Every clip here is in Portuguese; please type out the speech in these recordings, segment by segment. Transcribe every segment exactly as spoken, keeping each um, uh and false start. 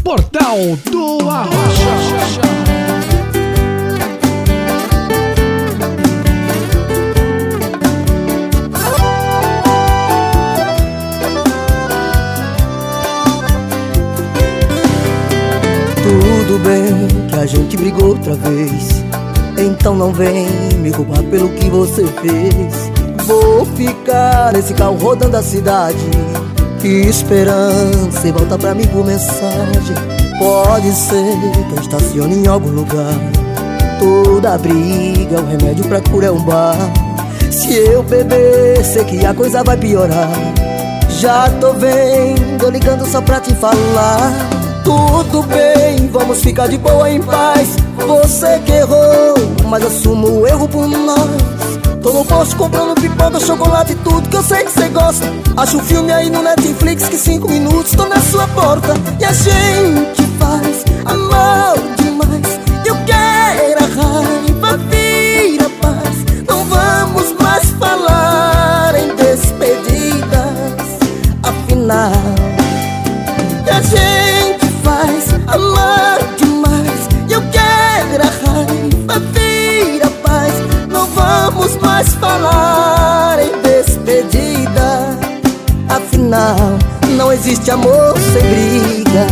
Portal do Arrocha. Tudo bem que a gente brigou outra vez, então não vem me culpar pelo que você fez. Vou ficar nesse carro rodando a cidade, esperando você voltar pra mim por mensagem. Pode ser que eu estacione em algum lugar. Toda briga é um remédio pra cura, é um bar. Se eu beber, sei que a coisa vai piorar. Já tô vendo, ligando só pra te falar. Tudo bem, vamos ficar de boa em paz. Você que errou, mas assumo o erro por nós. Tô no posto comprando pipoca, chocolate e tudo que eu sei que você gosta. Acho um filme aí no Netflix que cinco minutos tô na sua porta. E a gente faz amor demais. Eu quero a raiva vira paz. Não vamos mais falar em despedidas, afinal. E a gente faz amor demais. Eu quero a raiva vira paz. Não vamos mais falar em despedida, afinal, não existe amor sem briga.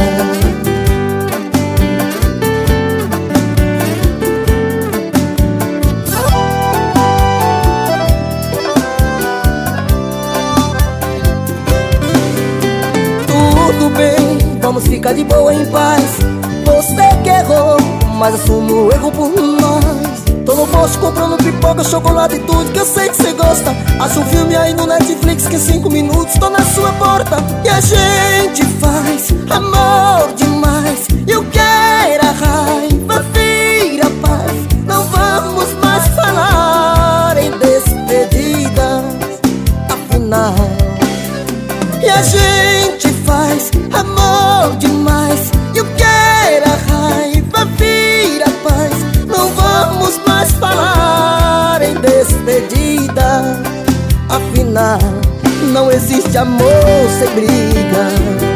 Tudo bem, vamos ficar de boa em paz. Você que errou, mas assumo o erro por nós. Tô no posto comprando pipoca, chocolate e tudo que eu sei que você gosta. Acho um filme aí no Netflix que em cinco minutos tô na sua porta. E a gente faz amor demais. Eu quero a raiva vira paz. Não vamos mais falar em despedidas, afinal. E a gente faz amor demais. Eu quero a raiva vira paz. Não vamos mais falar em despedida, afinal, não existe amor sem briga.